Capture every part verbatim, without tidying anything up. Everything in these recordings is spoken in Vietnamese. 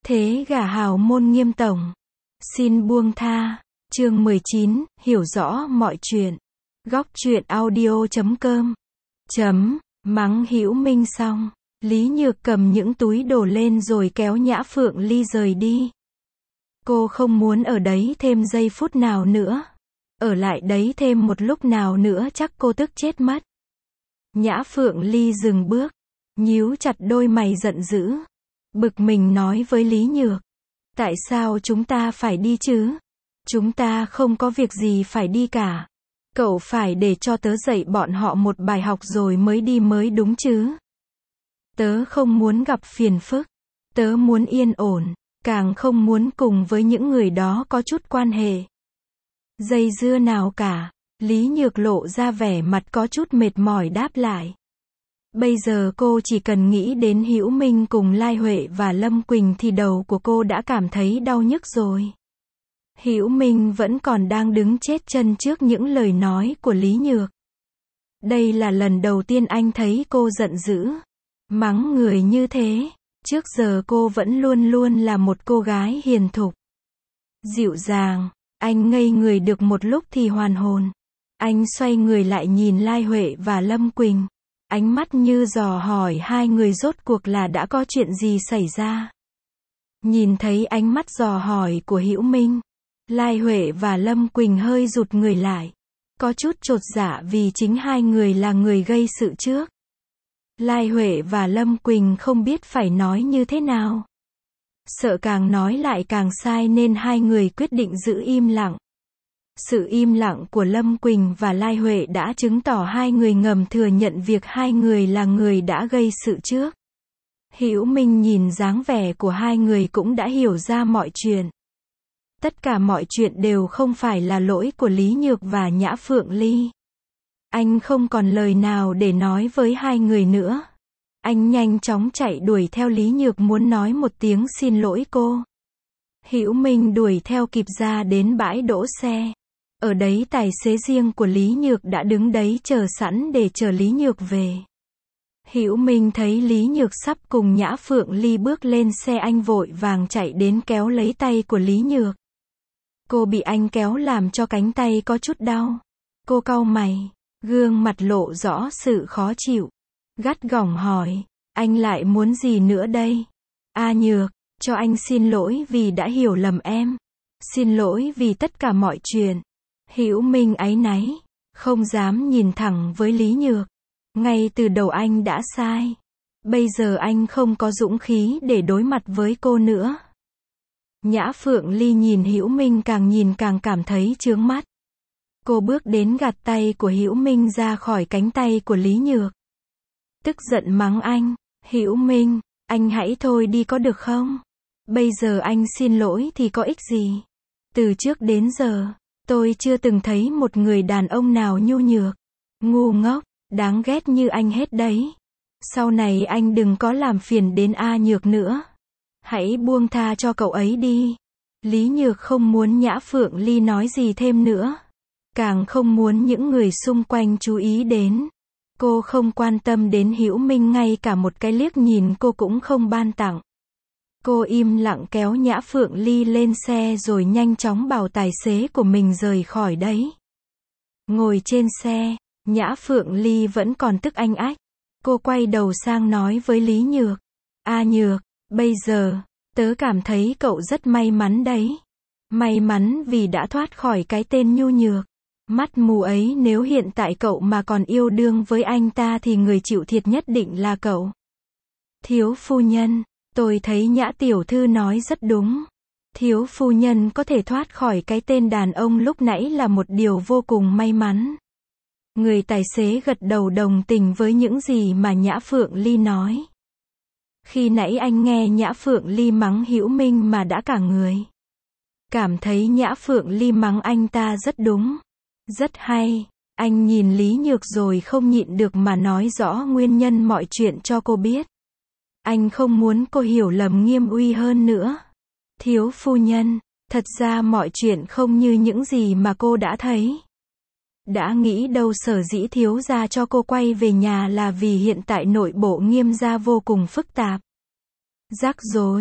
Thế gả hào môn Nghiêm tổng. Xin buông tha. Chương mười chín, hiểu rõ mọi chuyện. Góc truyện audio chấm com. Chấm, mắng Hữu Minh xong, Lý Nhược cầm những túi đồ lên rồi kéo Nhã Phượng Ly rời đi. Cô không muốn ở đấy thêm giây phút nào nữa. Ở lại đấy thêm một lúc nào nữa chắc cô tức chết mất. Nhã Phượng Ly dừng bước, nhíu chặt đôi mày giận dữ. Bực mình nói với Lý Nhược. Tại sao chúng ta phải đi chứ? Chúng ta không có việc gì phải đi cả. Cậu phải để cho tớ dạy bọn họ một bài học rồi mới đi mới đúng chứ. Tớ không muốn gặp phiền phức. Tớ muốn yên ổn, càng không muốn cùng với những người đó có chút quan hệ. Dây dưa nào cả. Lý Nhược lộ ra vẻ mặt có chút mệt mỏi đáp lại. Bây giờ cô chỉ cần nghĩ đến Hữu Minh cùng Lai Huệ và Lâm Quỳnh thì đầu của cô đã cảm thấy đau nhức rồi. Hữu Minh vẫn còn đang đứng chết chân trước những lời nói của Lý Nhược. Đây là lần đầu tiên anh thấy cô giận dữ, mắng người như thế. Trước giờ cô vẫn luôn luôn là một cô gái hiền thục, dịu dàng. Anh ngây người được một lúc thì hoàn hồn. Anh xoay người lại nhìn Lai Huệ và Lâm Quỳnh. Ánh mắt như dò hỏi hai người rốt cuộc là đã có chuyện gì xảy ra. Nhìn thấy ánh mắt dò hỏi của Hữu Minh, Lai Huệ và Lâm Quỳnh hơi rụt người lại. Có chút chột dạ vì chính hai người là người gây sự trước. Lai Huệ và Lâm Quỳnh không biết phải nói như thế nào. Sợ càng nói lại càng sai nên hai người quyết định giữ im lặng. Sự im lặng của Lâm Quỳnh và Lai Huệ đã chứng tỏ hai người ngầm thừa nhận việc hai người là người đã gây sự trước. Hữu Minh nhìn dáng vẻ của hai người cũng đã hiểu ra mọi chuyện. Tất cả mọi chuyện đều không phải là lỗi của Lý Nhược và Nhã Phượng Ly. Anh không còn lời nào để nói với hai người nữa. Anh nhanh chóng chạy đuổi theo Lý Nhược muốn nói một tiếng xin lỗi cô. Hữu Minh đuổi theo kịp ra đến bãi đỗ xe. Ở đấy tài xế riêng của Lý Nhược đã đứng đấy chờ sẵn để chờ Lý Nhược về. Hữu Minh thấy Lý Nhược sắp cùng Nhã Phượng Ly bước lên xe anh vội vàng chạy đến kéo lấy tay của Lý Nhược. Cô bị anh kéo làm cho cánh tay có chút đau. Cô cau mày, gương mặt lộ rõ sự khó chịu. Gắt gỏng hỏi, anh lại muốn gì nữa đây? A Nhược, cho anh xin lỗi vì đã hiểu lầm em. Xin lỗi vì tất cả mọi chuyện. Hữu Minh áy náy, không dám nhìn thẳng với Lý Nhược. Ngay từ đầu anh đã sai. Bây giờ anh không có dũng khí để đối mặt với cô nữa. Nhã Phượng Ly nhìn Hữu Minh càng nhìn càng cảm thấy chướng mắt. Cô bước đến gạt tay của Hữu Minh ra khỏi cánh tay của Lý Nhược. Tức giận mắng anh, Hữu Minh, anh hãy thôi đi có được không? Bây giờ anh xin lỗi thì có ích gì? Từ trước đến giờ, tôi chưa từng thấy một người đàn ông nào nhu nhược, ngu ngốc, đáng ghét như anh hết đấy. Sau này anh đừng có làm phiền đến A Nhược nữa. Hãy buông tha cho cậu ấy đi. Lý Nhược không muốn Nhã Phượng Ly nói gì thêm nữa. Càng không muốn những người xung quanh chú ý đến. Cô không quan tâm đến Hữu Minh, ngay cả một cái liếc nhìn cô cũng không ban tặng. Cô im lặng kéo Nhã Phượng Ly lên xe rồi nhanh chóng bảo tài xế của mình rời khỏi đấy. Ngồi trên xe, Nhã Phượng Ly vẫn còn tức anh ách. Cô quay đầu sang nói với Lý Nhược. A Nhược, bây giờ, tớ cảm thấy cậu rất may mắn đấy. May mắn vì đã thoát khỏi cái tên nhu nhược, mắt mù ấy. Nếu hiện tại cậu mà còn yêu đương với anh ta thì người chịu thiệt nhất định là cậu. Thiếu phu nhân, tôi thấy Nhã tiểu thư nói rất đúng. Thiếu phu nhân có thể thoát khỏi cái tên đàn ông lúc nãy là một điều vô cùng may mắn. Người tài xế gật đầu đồng tình với những gì mà Nhã Phượng Ly nói. Khi nãy anh nghe Nhã Phượng Ly mắng Hữu Minh mà đã cả người. Cảm thấy Nhã Phượng Ly mắng anh ta rất đúng, rất hay. Anh nhìn Lý Nhược rồi không nhịn được mà nói rõ nguyên nhân mọi chuyện cho cô biết. Anh không muốn cô hiểu lầm Nghiêm Uy hơn nữa. Thiếu phu nhân, thật ra mọi chuyện không như những gì mà cô đã thấy. Đã nghĩ đâu sở dĩ thiếu gia cho cô quay về nhà là vì hiện tại nội bộ Nghiêm gia vô cùng phức tạp, rắc rối.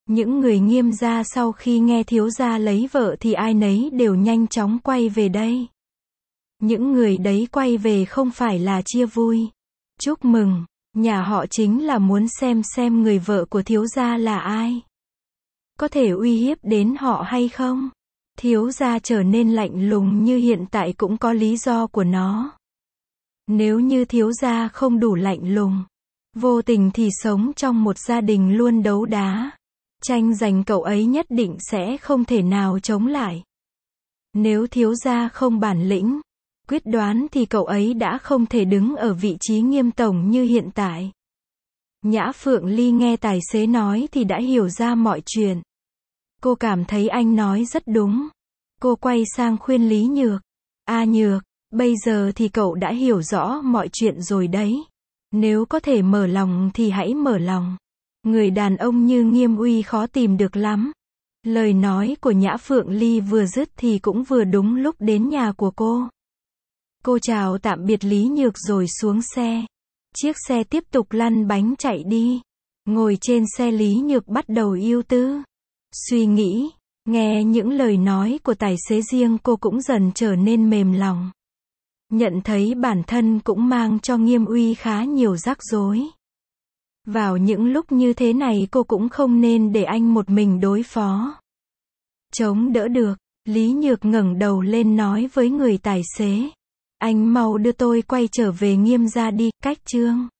Những người Nghiêm gia sau khi nghe thiếu gia lấy vợ thì ai nấy đều nhanh chóng quay về đây. Những người đấy quay về không phải là chia vui, chúc mừng, nhà họ chính là muốn xem xem người vợ của thiếu gia là ai. Có thể uy hiếp đến họ hay không? Thiếu gia trở nên lạnh lùng như hiện tại cũng có lý do của nó. Nếu như thiếu gia không đủ lạnh lùng, vô tình thì sống trong một gia đình luôn đấu đá, tranh giành cậu ấy nhất định sẽ không thể nào chống lại. Nếu thiếu gia không bản lĩnh, quyết đoán thì cậu ấy đã không thể đứng ở vị trí Nghiêm tổng như hiện tại. Nhã Phượng Ly nghe tài xế nói thì đã hiểu ra mọi chuyện. Cô cảm thấy anh nói rất đúng. Cô quay sang khuyên Lý Nhược. A Nhược, bây giờ thì cậu đã hiểu rõ mọi chuyện rồi đấy. Nếu có thể mở lòng thì hãy mở lòng. Người đàn ông như Nghiêm Uy khó tìm được lắm. Lời nói của Nhã Phượng Ly vừa dứt thì cũng vừa đúng lúc đến nhà của cô. Cô chào tạm biệt Lý Nhược rồi xuống xe. Chiếc xe tiếp tục lăn bánh chạy đi. Ngồi trên xe Lý Nhược bắt đầu ưu tư. Suy nghĩ, nghe những lời nói của tài xế riêng cô cũng dần trở nên mềm lòng. Nhận thấy bản thân cũng mang cho Nghiêm Uy khá nhiều rắc rối. Vào những lúc như thế này cô cũng không nên để anh một mình đối phó. Chống đỡ được, Lý Nhược ngẩng đầu lên nói với người tài xế. Anh mau đưa tôi quay trở về Nghiêm gia đi, Cách Trương.